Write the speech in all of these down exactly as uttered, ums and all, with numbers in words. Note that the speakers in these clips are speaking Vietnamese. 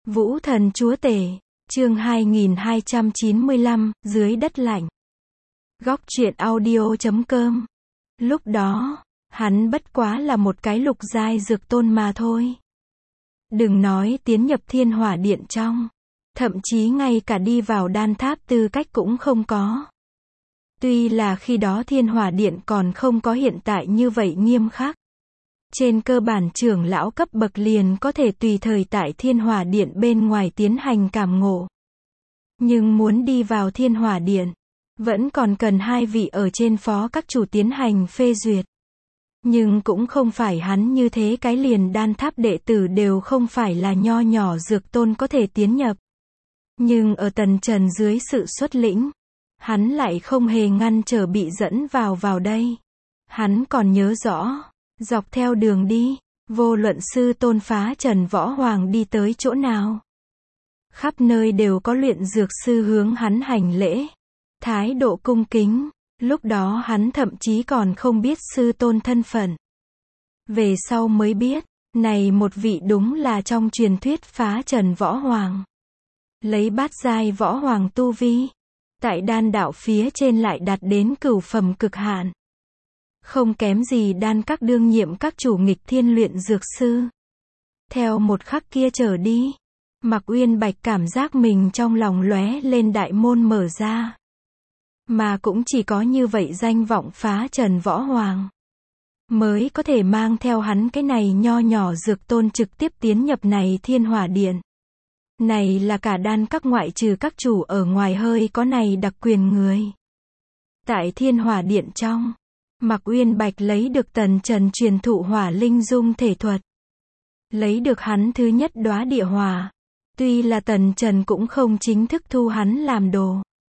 Vũ thần chúa tể, chương hai nghìn hai trăm chín mươi lăm, dưới đất lạnh. Góc truyện audio chấm com. Lúc đó, hắn bất quá là một cái lục giai dược tôn mà thôi. Đừng nói tiến nhập thiên hỏa điện trong. Thậm chí ngay cả đi vào đan tháp tư cách cũng không có. Tuy là khi đó thiên hỏa điện còn không có hiện tại như vậy nghiêm khắc. Trên cơ bản trưởng lão cấp bậc liền có thể tùy thời tại thiên hỏa điện bên ngoài tiến hành cảm ngộ. Nhưng muốn đi vào thiên hỏa điện, vẫn còn cần hai vị ở trên phó các chủ tiến hành phê duyệt. Nhưng cũng không phải hắn như thế cái liền đan tháp đệ tử đều không phải là nho nhỏ dược tôn có thể tiến nhập. Nhưng ở Tần Trần dưới sự xuất lĩnh, hắn lại không hề ngăn trở bị dẫn vào vào đây. Hắn còn nhớ rõ, dọc theo đường đi, vô luận sư tôn phá trần võ hoàng đi tới chỗ nào, khắp nơi đều có luyện dược sư hướng hắn hành lễ, thái độ cung kính. Lúc đó hắn thậm chí còn không biết sư tôn thân phận. Về sau mới biết, này một vị đúng là trong truyền thuyết phá trần võ hoàng. Lấy bát giai võ hoàng tu vi, tại đan đạo phía trên lại đạt đến cửu phẩm cực hạn. Không kém gì đan các đương nhiệm các chủ nghịch thiên luyện dược sư. Theo một khắc kia trở đi, Mạc Uyên Bạch cảm giác mình trong lòng lóe lên đại môn mở ra. Mà cũng chỉ có như vậy danh vọng phá trần võ hoàng, mới có thể mang theo hắn cái này nho nhỏ dược tôn trực tiếp tiến nhập này thiên hỏa điện. Này là cả đan các ngoại trừ các chủ ở ngoài hơi có này đặc quyền người. Tại thiên hỏa điện trong, Mạc Uyên Bạch lấy được Tần Trần truyền thụ hỏa linh dung thể thuật. Lấy được hắn thứ nhất đóa địa hỏa. Tuy là Tần Trần cũng không chính thức thu hắn làm đồ.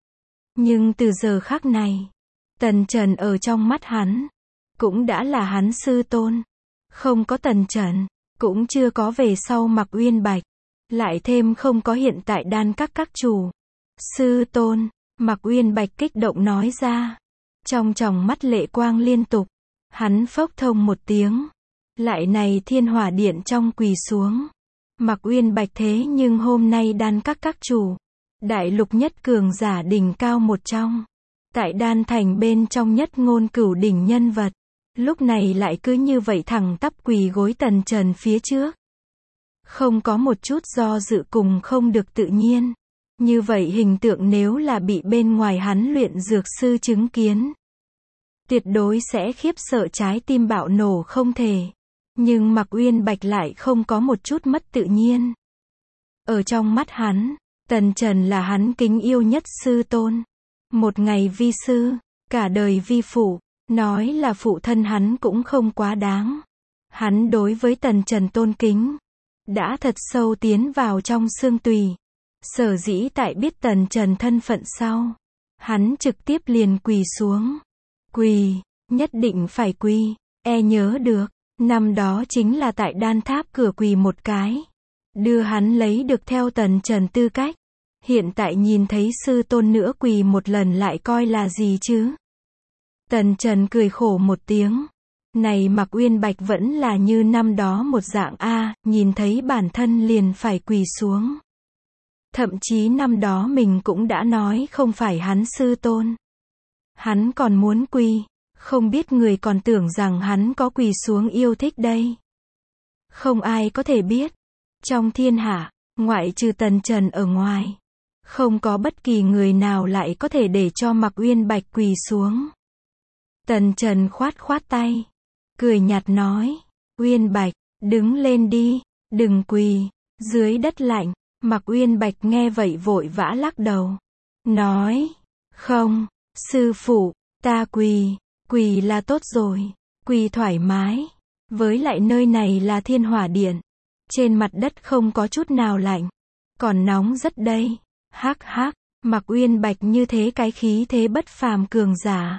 Nhưng từ giờ khắc này, Tần Trần ở trong mắt hắn, cũng đã là hắn sư tôn. Không có Tần Trần, cũng chưa có về sau Mạc Uyên Bạch. Lại thêm không có hiện tại đan các các chủ. Sư tôn, Mạc Uyên Bạch kích động nói ra. Trong tròng mắt lệ quang liên tục, hắn phốc thông một tiếng. Lại này thiên hỏa điện trong quỳ xuống. Mạc Uyên Bạch thế nhưng hôm nay đan các các chủ. Đại lục nhất cường giả đỉnh cao một trong. Tại đan thành bên trong nhất ngôn cửu đỉnh nhân vật. Lúc này lại cứ như vậy thẳng tắp quỳ gối Tần Trần phía trước. Không có một chút do dự cùng không được tự nhiên. Như vậy hình tượng nếu là bị bên ngoài hắn luyện dược sư chứng kiến, tuyệt đối sẽ khiếp sợ trái tim bạo nổ không thể. Nhưng Mạc Uyên Bạch lại không có một chút mất tự nhiên. Ở trong mắt hắn, Tần Trần là hắn kính yêu nhất sư tôn. Một ngày vi sư, cả đời vi phụ, nói là phụ thân hắn cũng không quá đáng. Hắn đối với Tần Trần tôn kính, đã thật sâu tiến vào trong xương tùy. Sở dĩ tại biết Tần Trần thân phận sau, hắn trực tiếp liền quỳ xuống. Quỳ, nhất định phải quỳ, e nhớ được, năm đó chính là tại đan tháp cửa quỳ một cái. Đưa hắn lấy được theo Tần Trần tư cách. Hiện tại nhìn thấy sư tôn nữa quỳ một lần lại coi là gì chứ? Tần Trần cười khổ một tiếng. Này Mạc Uyên Bạch vẫn là như năm đó một dạng A, nhìn thấy bản thân liền phải quỳ xuống. Thậm chí năm đó mình cũng đã nói không phải hắn sư tôn. Hắn còn muốn quỳ, không biết người còn tưởng rằng hắn có quỳ xuống yêu thích đây. Không ai có thể biết. Trong thiên hạ, ngoại trừ Tần Trần ở ngoài, không có bất kỳ người nào lại có thể để cho Mạc Uyên Bạch quỳ xuống. Tần Trần khoát khoát tay, cười nhạt nói, Uyên Bạch, đứng lên đi, đừng quỳ, dưới đất lạnh. Mạc Uyên Bạch nghe vậy vội vã lắc đầu, nói, không, sư phụ, ta quỳ, quỳ là tốt rồi, quỳ thoải mái, với lại nơi này là thiên hỏa điện, trên mặt đất không có chút nào lạnh, còn nóng rất đây, hắc hắc. Mạc Uyên Bạch như thế cái khí thế bất phàm cường giả,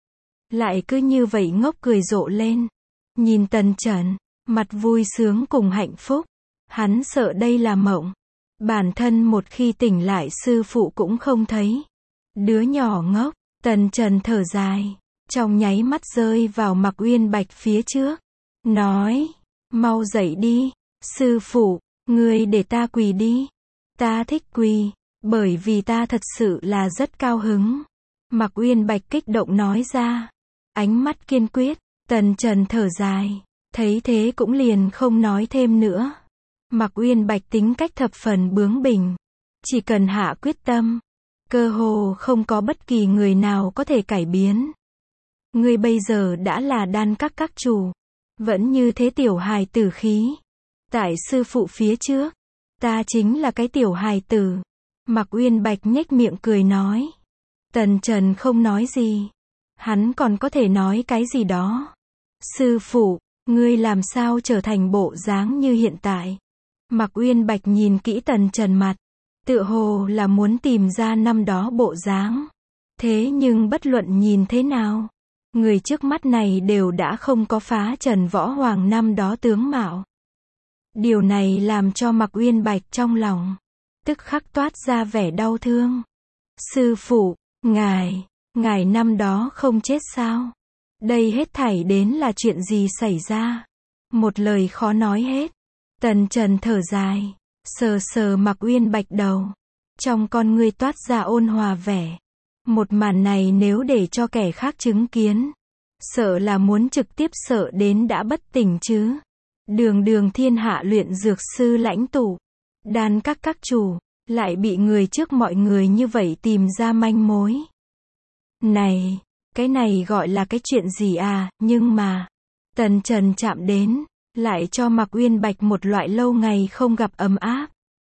lại cứ như vậy ngốc cười rộ lên, nhìn Tần Trần, mặt vui sướng cùng hạnh phúc, hắn sợ đây là mộng. Bản thân một khi tỉnh lại sư phụ cũng không thấy. Đứa nhỏ ngốc, Tần Trần thở dài, trong nháy mắt rơi vào Mạc Uyên Bạch phía trước, nói, mau dậy đi, sư phụ, Ngươi để ta quỳ đi. Ta thích quỳ, bởi vì ta thật sự là rất cao hứng. Mạc Uyên Bạch kích động nói ra. Ánh mắt kiên quyết, Tần Trần thở dài. Thấy thế cũng liền không nói thêm nữa. Mạc Uyên Bạch tính cách thập phần bướng bỉnh. Chỉ cần hạ quyết tâm, cơ hồ không có bất kỳ người nào có thể cải biến. Ngươi bây giờ đã là đan các các chủ. Vẫn như thế tiểu hài tử khí. Tại sư phụ phía trước, ta chính là cái tiểu hài tử. Mạc Uyên Bạch nhếch miệng cười nói. Tần Trần không nói gì. Hắn còn có thể nói cái gì đó. Sư phụ, ngươi làm sao trở thành bộ dáng như hiện tại? Mạc Uyên Bạch nhìn kỹ Tần Trần mặt. Tựa hồ là muốn tìm ra năm đó bộ dáng. Thế nhưng bất luận nhìn thế nào, người trước mắt này đều đã không có phá Trần Võ Hoàng năm đó tướng mạo. Điều này làm cho Mạc Uyên Bạch trong lòng tức khắc toát ra vẻ đau thương. Sư phụ, ngài, ngài năm đó không chết sao? Đây hết thảy đến là chuyện gì xảy ra? Một lời khó nói hết. Tần Trần thở dài, sờ sờ Mạc Uyên Bạch đầu. Trong con ngươi toát ra ôn hòa vẻ. Một màn này nếu để cho kẻ khác chứng kiến, sợ là muốn trực tiếp sợ đến đã bất tỉnh chứ. Đường đường thiên hạ luyện dược sư lãnh tụ, đan các các chủ, lại bị người trước mọi người như vậy tìm ra manh mối. Này, cái này gọi là cái chuyện gì à, nhưng mà, Tần Trần chạm đến, lại cho Mạc Uyên Bạch một loại lâu ngày không gặp ấm áp.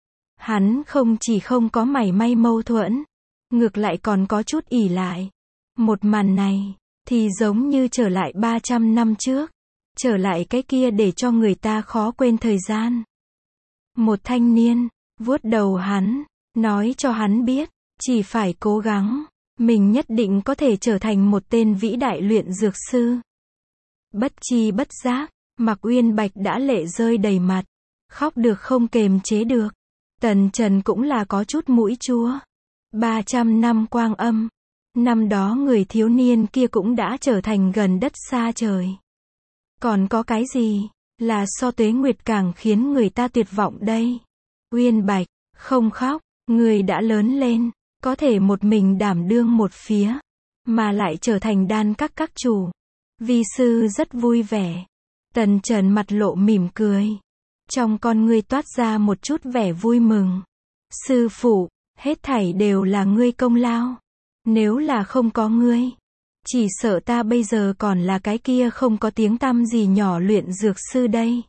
Hắn không chỉ không có mảy may mâu thuẫn, ngược lại còn có chút ỷ lại. Một màn này, thì giống như trở lại ba trăm năm trước, trở lại cái kia để cho người ta khó quên thời gian. Một thanh niên, vuốt đầu hắn, nói cho hắn biết, chỉ phải cố gắng, mình nhất định có thể trở thành một tên vĩ đại luyện dược sư. Bất chi bất giác, Mạc Uyên Bạch đã lệ rơi đầy mặt, khóc được không kềm chế được. Tần Trần cũng là có chút mũi chua. ba trăm năm quang âm, năm đó người thiếu niên kia cũng đã trở thành gần đất xa trời. Còn có cái gì là so tuế nguyệt càng khiến người ta tuyệt vọng đây? Uyên Bạch, không khóc, người đã lớn lên, có thể một mình đảm đương một phía, mà lại trở thành đan các các chủ. Vi sư rất vui vẻ. Tần Trần mặt lộ mỉm cười, trong con ngươi toát ra một chút vẻ vui mừng. Sư phụ, hết thảy đều là ngươi công lao. Nếu là không có ngươi, chỉ sợ ta bây giờ còn là cái kia không có tiếng tăm gì nhỏ luyện dược sư đây.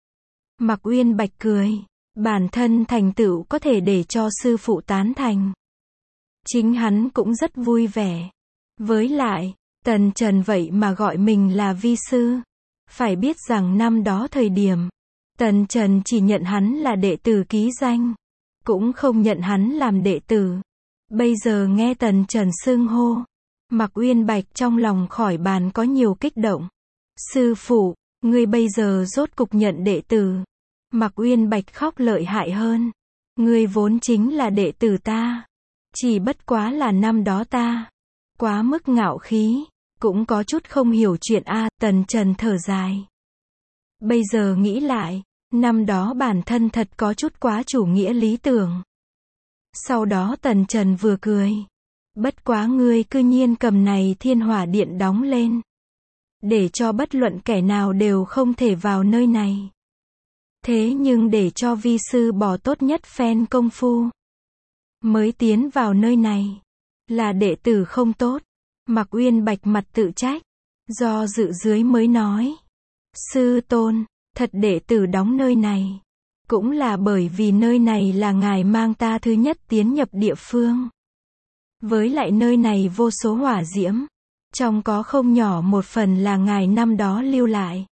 Mạc Uyên Bạch cười, bản thân thành tựu có thể để cho sư phụ tán thành. Chính hắn cũng rất vui vẻ. Với lại, Tần Trần vậy mà gọi mình là vi sư. Phải biết rằng năm đó thời điểm, Tần Trần chỉ nhận hắn là đệ tử ký danh, cũng không nhận hắn làm đệ tử. Bây giờ nghe Tần Trần xưng hô, Mạc Uyên Bạch trong lòng khỏi bàn có nhiều kích động. Sư phụ, ngươi bây giờ rốt cục nhận đệ tử. Mạc Uyên Bạch khóc lợi hại hơn. Ngươi vốn chính là đệ tử ta. Chỉ bất quá là năm đó ta quá mức ngạo khí, cũng có chút không hiểu chuyện a. Tần Trần thở dài. Bây giờ nghĩ lại, năm đó bản thân thật có chút quá chủ nghĩa lý tưởng. Sau đó Tần Trần vừa cười. Bất quá ngươi cư nhiên cầm này thiên hỏa điện đóng lên, để cho bất luận kẻ nào đều không thể vào nơi này. Thế nhưng để cho vi sư bỏ tốt nhất phen công phu, mới tiến vào nơi này. Là đệ tử không tốt. Mạc Uyên Bạch mặt tự trách, do dự dưới mới nói. Sư tôn, thật đệ tử đóng nơi này, cũng là bởi vì nơi này là ngài mang ta thứ nhất tiến nhập địa phương. Với lại nơi này vô số hỏa diễm, trong có không nhỏ một phần là ngài năm đó lưu lại.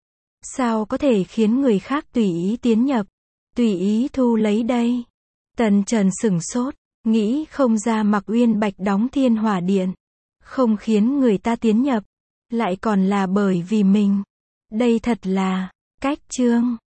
Sao có thể khiến người khác tùy ý tiến nhập, tùy ý thu lấy đây? Tần Trần sửng sốt, nghĩ không ra Mạc Uyên Bạch đóng thiên hỏa điện, không khiến người ta tiến nhập, lại còn là bởi vì mình. Đây thật là cách trương.